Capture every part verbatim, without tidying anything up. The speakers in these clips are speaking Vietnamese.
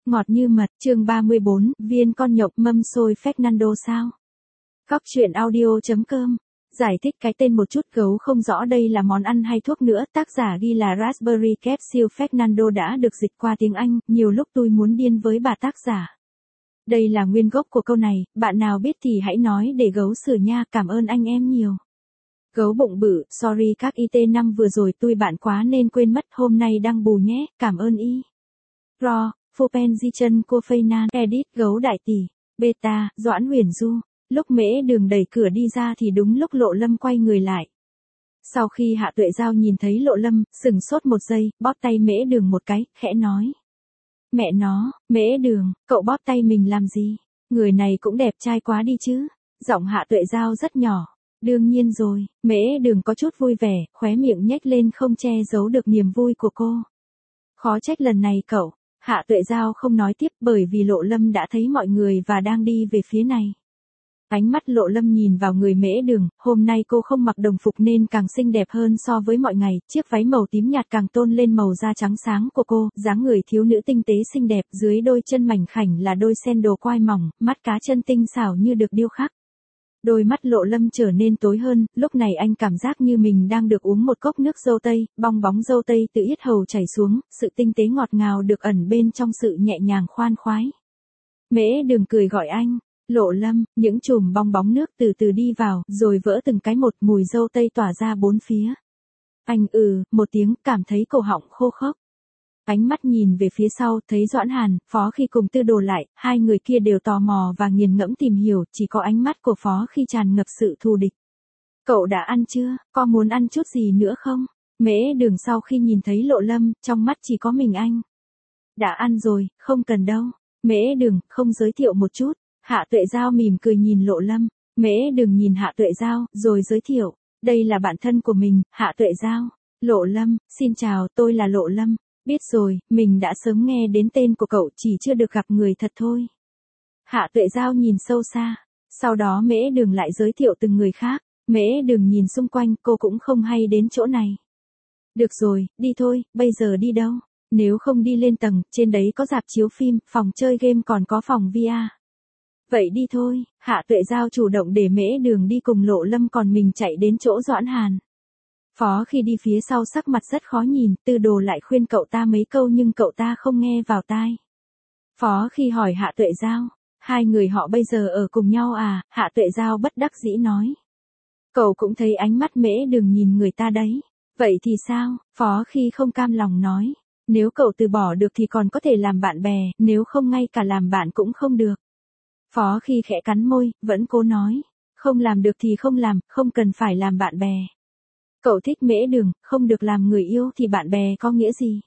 ngọt như mật, chương ba mươi bốn, viên con nhộng mâm xôi Fernando sao? Góc truyện audio.com. Giải thích cái tên một chút gấu không rõ đây là món ăn hay thuốc nữa, tác giả ghi là Raspberry Capsule Fernando đã được dịch qua tiếng Anh, nhiều lúc tôi muốn điên với bà tác giả. Đây là nguyên gốc của câu này, bạn nào biết thì hãy nói để gấu sửa nha, cảm ơn anh em nhiều. Gấu bụng bự, sorry các i tê năm vừa rồi tôi bạn quá nên quên mất, hôm nay đang bù nhé, cảm ơn y. Ro, Phupenzichen Coffeinan, Edit, gấu đại tỷ, Beta, Doãn Huyền Du. Lúc Mễ Đường đẩy cửa đi ra thì đúng lúc Lộ Lâm quay người lại. Sau khi Hạ Tuệ Giao nhìn thấy Lộ Lâm, sừng sốt một giây, bóp tay Mễ Đường một cái, khẽ nói. Mẹ nó, Mễ Đường, cậu bóp tay mình làm gì? Người này cũng đẹp trai quá đi chứ. Giọng Hạ Tuệ Giao rất nhỏ. Đương nhiên rồi, Mễ Đường có chút vui vẻ, khóe miệng nhếch lên không che giấu được niềm vui của cô. Khó trách lần này cậu. Hạ Tuệ Giao không nói tiếp bởi vì Lộ Lâm đã thấy mọi người và đang đi về phía này. Ánh mắt Lộ Lâm nhìn vào người Mễ Đường, hôm nay cô không mặc đồng phục nên càng xinh đẹp hơn so với mọi ngày, chiếc váy màu tím nhạt càng tôn lên màu da trắng sáng của cô, dáng người thiếu nữ tinh tế xinh đẹp, dưới đôi chân mảnh khảnh là đôi sen đồ quai mỏng, mắt cá chân tinh xảo như được điêu khắc. Đôi mắt Lộ Lâm trở nên tối hơn, lúc này anh cảm giác như mình đang được uống một cốc nước dâu tây, bong bóng dâu tây từ yết hầu chảy xuống, sự tinh tế ngọt ngào được ẩn bên trong sự nhẹ nhàng khoan khoái. Mễ Đường cười gọi anh. Lộ Lâm, những chùm bong bóng nước từ từ đi vào, rồi vỡ từng cái một, mùi dâu tây tỏa ra bốn phía. Anh ừ, một tiếng, cảm thấy cổ họng khô khốc. Ánh mắt nhìn về phía sau, thấy Doãn Hàn, Phó Khi cùng Tư Đồ lại, hai người kia đều tò mò và nghiền ngẫm tìm hiểu, chỉ có ánh mắt của Phó Khi tràn ngập sự thù địch. Cậu đã ăn chưa, có muốn ăn chút gì nữa không? Mễ Đường sau khi nhìn thấy Lộ Lâm, trong mắt chỉ có mình anh. Đã ăn rồi, không cần đâu. Mễ Đường, không giới thiệu một chút. Hạ Tuệ Giao mỉm cười nhìn Lộ Lâm, Mễ Đường nhìn Hạ Tuệ Giao, rồi giới thiệu, đây là bạn thân của mình, Hạ Tuệ Giao. Lộ Lâm, xin chào, tôi là Lộ Lâm, biết rồi, mình đã sớm nghe đến tên của cậu, chỉ chưa được gặp người thật thôi. Hạ Tuệ Giao nhìn sâu xa, sau đó Mễ Đường lại giới thiệu từng người khác, Mễ Đường nhìn xung quanh, cô cũng không hay đến chỗ này. Được rồi, đi thôi, bây giờ đi đâu? Nếu không đi lên tầng, trên đấy có rạp chiếu phim, phòng chơi game còn có phòng vi a. Vậy đi thôi, Hạ Tuệ Giao chủ động để Mễ Đường đi cùng Lộ Lâm còn mình chạy đến chỗ Doãn Hàn. Phó Khi đi phía sau sắc mặt rất khó nhìn, Tư Đồ lại khuyên cậu ta mấy câu nhưng cậu ta không nghe vào tai. Phó Khi hỏi Hạ Tuệ Giao, hai người họ bây giờ ở cùng nhau à? Hạ Tuệ Giao bất đắc dĩ nói. Cậu cũng thấy ánh mắt Mễ Đường nhìn người ta đấy. Vậy thì sao? Phó Khi không cam lòng nói. Nếu cậu từ bỏ được thì còn có thể làm bạn bè, nếu không ngay cả làm bạn cũng không được. Phó Khi khẽ cắn môi, vẫn cố nói. Không làm được thì không làm, không cần phải làm bạn bè. Cậu thích Mễ Đường, không được làm người yêu thì bạn bè có nghĩa gì?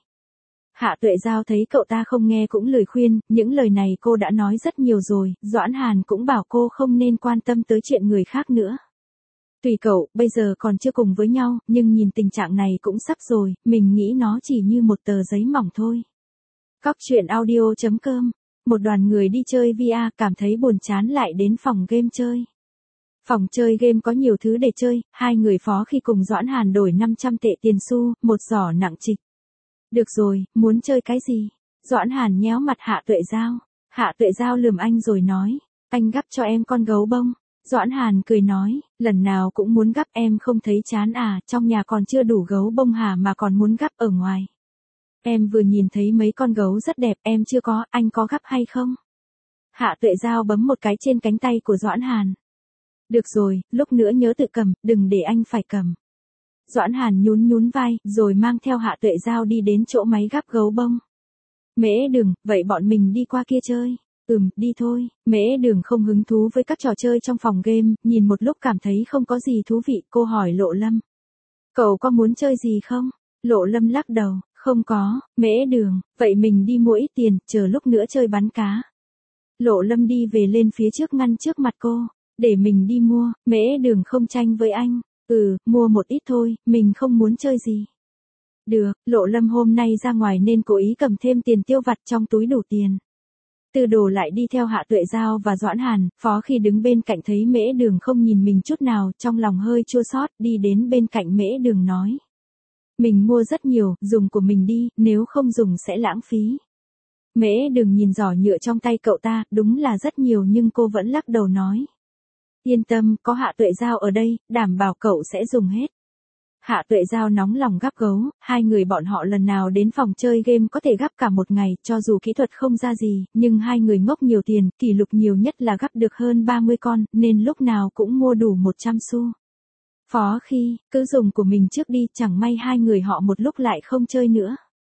Hạ Tuệ Giao thấy cậu ta không nghe cũng lời khuyên, những lời này cô đã nói rất nhiều rồi, Doãn Hàn cũng bảo cô không nên quan tâm tới chuyện người khác nữa. Tùy cậu, bây giờ còn chưa cùng với nhau, nhưng nhìn tình trạng này cũng sắp rồi, mình nghĩ nó chỉ như một tờ giấy mỏng thôi. Góc truyện audio.com. Một đoàn người đi chơi vi a cảm thấy buồn chán lại đến phòng game chơi. Phòng chơi game có nhiều thứ để chơi, hai người Phó Khi cùng Doãn Hàn đổi năm trăm tệ tiền xu, một giỏ nặng trịch. Được rồi, muốn chơi cái gì? Doãn Hàn nhéo mặt Hạ Tuệ Giao. Hạ Tuệ Giao lườm anh rồi nói, anh gắp cho em con gấu bông. Doãn Hàn cười nói, lần nào cũng muốn gắp em không thấy chán à, trong nhà còn chưa đủ gấu bông hả mà còn muốn gắp ở ngoài. Em vừa nhìn thấy mấy con gấu rất đẹp, em chưa có, anh có gắp hay không? Hạ Tuệ Giao bấm một cái trên cánh tay của Doãn Hàn. Được rồi, lúc nữa nhớ tự cầm, đừng để anh phải cầm. Doãn Hàn nhún nhún vai, rồi mang theo Hạ Tuệ Giao đi đến chỗ máy gắp gấu bông. Mễ Đường, vậy bọn mình đi qua kia chơi. Ừm, đi thôi. Mễ Đường không hứng thú với các trò chơi trong phòng game, nhìn một lúc cảm thấy không có gì thú vị, cô hỏi Lộ Lâm. Cậu có muốn chơi gì không? Lộ Lâm lắc đầu. Không có, Mễ Đường, vậy mình đi mua ít tiền, chờ lúc nữa chơi bắn cá. Lộ Lâm đi về lên phía trước ngăn trước mặt cô, để mình đi mua, Mễ Đường không tranh với anh, ừ, mua một ít thôi, mình không muốn chơi gì. Được, Lộ Lâm hôm nay ra ngoài nên cố ý cầm thêm tiền tiêu vặt trong túi đủ tiền. Tư Đồ lại đi theo Hạ Tuệ Giao và Doãn Hàn, Phó Khi đứng bên cạnh thấy Mễ Đường không nhìn mình chút nào, trong lòng hơi chua xót, đi đến bên cạnh Mễ Đường nói. Mình mua rất nhiều, dùng của mình đi, nếu không dùng sẽ lãng phí. Mễ Đường nhìn giỏ nhựa trong tay cậu ta, đúng là rất nhiều nhưng cô vẫn lắc đầu nói. Yên tâm, có Hạ Tuệ Giao ở đây, đảm bảo cậu sẽ dùng hết. Hạ Tuệ Giao nóng lòng gắp gấu, hai người bọn họ lần nào đến phòng chơi game có thể gắp cả một ngày, cho dù kỹ thuật không ra gì, nhưng hai người ngốc nhiều tiền, kỷ lục nhiều nhất là gắp được hơn ba mươi con, nên lúc nào cũng mua đủ một trăm xu. Phó Khi, cứ dùng của mình trước đi, chẳng may hai người họ một lúc lại không chơi nữa.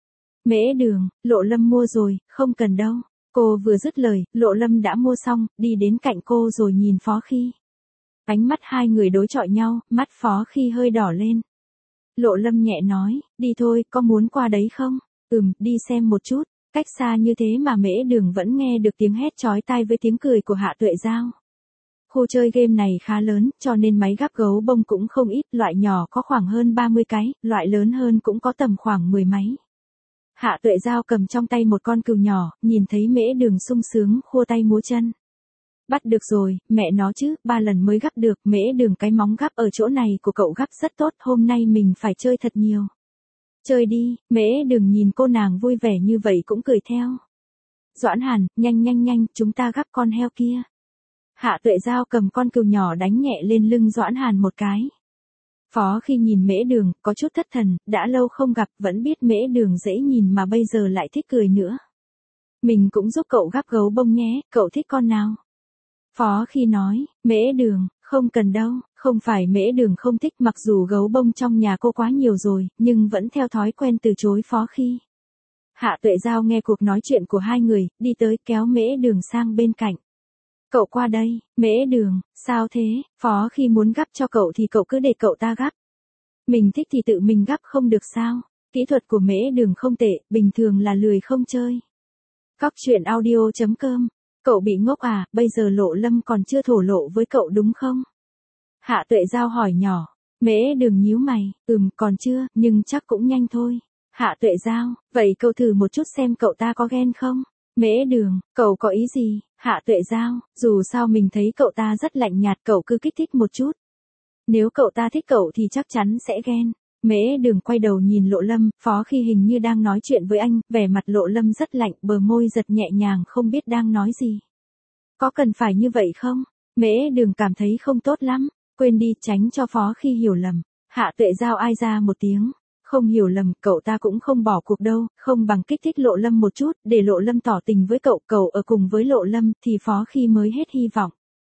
Mễ Đường, Lộ Lâm mua rồi, không cần đâu. Cô vừa dứt lời, Lộ Lâm đã mua xong, đi đến cạnh cô rồi nhìn Phó Khi. Ánh mắt hai người đối chọi nhau, mắt Phó Khi hơi đỏ lên. Lộ Lâm nhẹ nói, đi thôi, có muốn qua đấy không? Ừm, đi xem một chút. Cách xa như thế mà Mễ Đường vẫn nghe được tiếng hét chói tai với tiếng cười của Hạ Tuệ Giao. Khu chơi game này khá lớn, cho nên máy gắp gấu bông cũng không ít, loại nhỏ có khoảng hơn ba mươi cái, loại lớn hơn cũng có tầm khoảng mười máy. Hạ Tuệ Giao cầm trong tay một con cừu nhỏ, nhìn thấy Mễ Đường sung sướng, khua tay múa chân. Bắt được rồi, mẹ nó chứ, ba lần mới gắp được, Mễ Đường cái móng gắp ở chỗ này của cậu gắp rất tốt, hôm nay mình phải chơi thật nhiều. Chơi đi, Mễ Đường nhìn cô nàng vui vẻ như vậy cũng cười theo. Doãn Hàn, nhanh nhanh nhanh, chúng ta gắp con heo kia. Hạ Tuệ Giao cầm con cừu nhỏ đánh nhẹ lên lưng Doãn Hàn một cái. Phó Khi nhìn Mễ Đường, có chút thất thần, đã lâu không gặp, vẫn biết Mễ Đường dễ nhìn mà bây giờ lại thích cười nữa. Mình cũng giúp cậu gắp gấu bông nhé, cậu thích con nào? Phó Khi nói, Mễ Đường, không cần đâu, không phải Mễ Đường không thích, mặc dù gấu bông trong nhà cô quá nhiều rồi, nhưng vẫn theo thói quen từ chối Phó Khi. Hạ Tuệ Giao nghe cuộc nói chuyện của hai người, đi tới kéo Mễ Đường sang bên cạnh. Cậu qua đây, Mễ Đường, sao thế, Phó Khi muốn gắp cho cậu thì cậu cứ để cậu ta gắp. Mình thích thì tự mình gắp không được sao, kỹ thuật của Mễ Đường không tệ, bình thường là lười không chơi. Cóc truyện audio chấm com. Cậu bị ngốc à, bây giờ Lộ Lâm còn chưa thổ lộ với cậu đúng không? Hạ Tuệ Giao hỏi nhỏ. Mễ Đường nhíu mày, ừm còn chưa, nhưng chắc cũng nhanh thôi. Hạ Tuệ Giao, vậy cậu thử một chút xem cậu ta có ghen không? Mễ Đường, cậu có ý gì? Hạ Tuệ Giao, dù sao mình thấy cậu ta rất lạnh nhạt, cậu cứ kích thích một chút. Nếu cậu ta thích cậu thì chắc chắn sẽ ghen. Mễ Đường quay đầu nhìn Lộ Lâm, Phó Khi hình như đang nói chuyện với anh, vẻ mặt Lộ Lâm rất lạnh, bờ môi giật nhẹ nhàng không biết đang nói gì. Có cần phải như vậy không? Mễ Đường cảm thấy không tốt lắm, quên đi, tránh cho Phó Khi hiểu lầm. Hạ Tuệ Giao ai ra một tiếng, không hiểu lầm, cậu ta cũng không bỏ cuộc đâu, không bằng kích thích Lộ Lâm một chút, để Lộ Lâm tỏ tình với cậu, cậu ở cùng với Lộ Lâm thì Phó Khi mới hết hy vọng.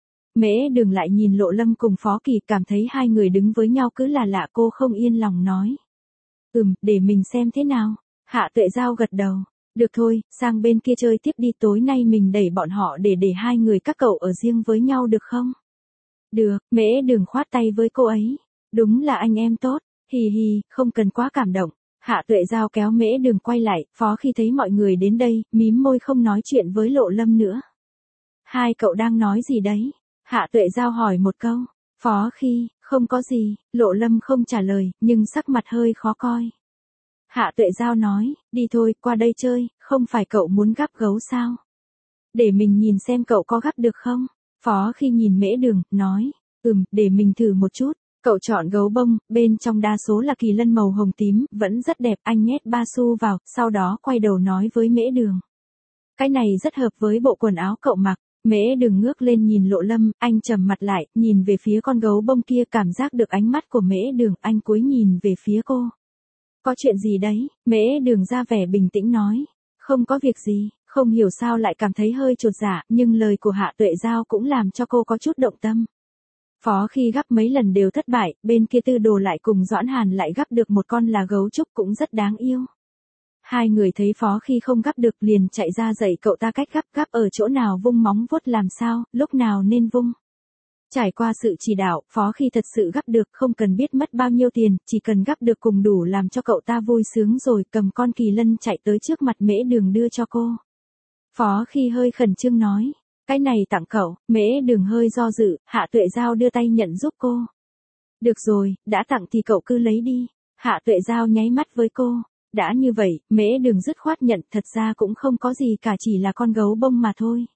Mễ Đường lại nhìn Lộ Lâm cùng Phó Kỳ, cảm thấy hai người đứng với nhau cứ là lạ, cô không yên lòng nói. Ừm, để mình xem thế nào. Hạ Tuệ Giao gật đầu. Được thôi, sang bên kia chơi tiếp đi, tối nay mình đẩy bọn họ để để hai người các cậu ở riêng với nhau được không? Được, Mễ Đường khoát tay với cô ấy. Đúng là anh em tốt, hì hì, không cần quá cảm động. Hạ Tuệ Giao kéo Mễ Đường quay lại, Phó Khi thấy mọi người đến đây, mím môi không nói chuyện với Lộ Lâm nữa. Hai cậu đang nói gì đấy? Hạ Tuệ Giao hỏi một câu. Phó Khi, không có gì, Lộ Lâm không trả lời, nhưng sắc mặt hơi khó coi. Hạ Tuệ Giao nói, đi thôi, qua đây chơi, không phải cậu muốn gắp gấu sao? Để mình nhìn xem cậu có gắp được không? Phó Khi nhìn Mễ Đường, nói, ừm, để mình thử một chút. Cậu chọn gấu bông, bên trong đa số là kỳ lân màu hồng tím, vẫn rất đẹp, anh nhét ba xu vào, sau đó quay đầu nói với Mễ Đường. Cái này rất hợp với bộ quần áo cậu mặc. Mễ Đường ngước lên nhìn Lộ Lâm, anh trầm mặt lại, nhìn về phía con gấu bông kia, cảm giác được ánh mắt của Mễ Đường, anh cúi nhìn về phía cô. Có chuyện gì đấy? Mễ Đường ra vẻ bình tĩnh nói. Không có việc gì, không hiểu sao lại cảm thấy hơi chột dạ, nhưng lời của Hạ Tuệ Giao cũng làm cho cô có chút động tâm. Phó Khi gắp mấy lần đều thất bại, bên kia Tư Đồ lại cùng Doãn Hàn lại gắp được một con là gấu trúc cũng rất đáng yêu. Hai người thấy Phó Khi không gắp được liền chạy ra dạy cậu ta cách gắp, gắp ở chỗ nào vung móng vuốt làm sao, lúc nào nên vung. Trải qua sự chỉ đạo, Phó Khi thật sự gắp được, không cần biết mất bao nhiêu tiền, chỉ cần gắp được cùng đủ làm cho cậu ta vui sướng rồi, cầm con kỳ lân chạy tới trước mặt Mễ Đường đưa cho cô. Phó Khi hơi khẩn trương nói, cái này tặng cậu. Mễ Đường hơi do dự, Hạ Tuệ Giao đưa tay nhận giúp cô. Được rồi, đã tặng thì cậu cứ lấy đi. Hạ Tuệ Giao nháy mắt với cô. Đã như vậy, Mễ Đường dứt khoát nhận, thật ra cũng không có gì cả, chỉ là con gấu bông mà thôi.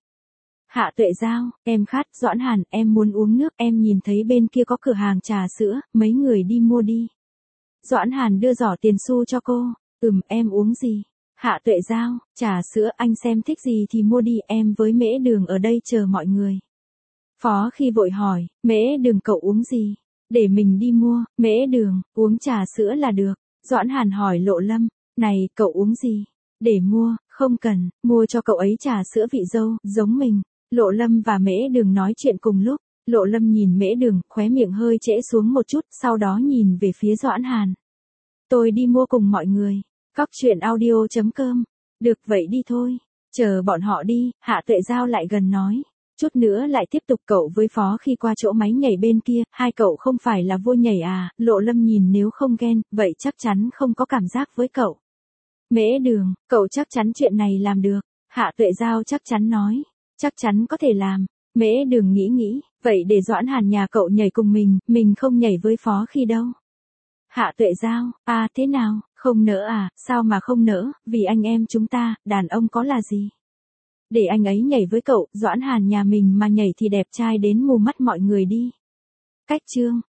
Hạ Tuệ Giao, em khát. Doãn Hàn, em muốn uống nước, em nhìn thấy bên kia có cửa hàng trà sữa, mấy người đi mua đi. Doãn Hàn đưa giỏ tiền xu cho cô. Ừm, em uống gì? Hạ Tuệ Giao, trà sữa anh xem thích gì thì mua đi, em với Mễ Đường ở đây chờ mọi người. Phó Khi vội hỏi, Mễ Đường cậu uống gì? Để mình đi mua. Mễ Đường, uống trà sữa là được. Doãn Hàn hỏi Lộ Lâm, này cậu uống gì? Để mua, không cần, mua cho cậu ấy trà sữa vị dâu, giống mình. Lộ Lâm và Mễ Đường nói chuyện cùng lúc. Lộ Lâm nhìn Mễ Đường, khóe miệng hơi trễ xuống một chút, sau đó nhìn về phía Doãn Hàn. Tôi đi mua cùng mọi người. Cóc truyện audio chấm com. Được vậy đi thôi. Chờ bọn họ đi, Hạ Tuệ Giao lại gần nói. Chút nữa lại tiếp tục cậu với Phó Khi qua chỗ máy nhảy bên kia, hai cậu không phải là vua nhảy à? Lộ Lâm nhìn nếu không ghen, vậy chắc chắn không có cảm giác với cậu. Mễ Đường, cậu chắc chắn chuyện này làm được. Hạ Tuệ Giao chắc chắn nói. Chắc chắn có thể làm. Mễ Đường nghĩ nghĩ, vậy để Doãn Hàn nhà cậu nhảy cùng mình, mình không nhảy với Phó Khi đâu. Hạ Tuệ Giao, à thế nào, không nỡ à, sao mà không nỡ, vì anh em chúng ta, đàn ông có là gì? Để anh ấy nhảy với cậu, Doãn Hàn nhà mình mà nhảy thì đẹp trai đến mù mắt mọi người đi. Cách chương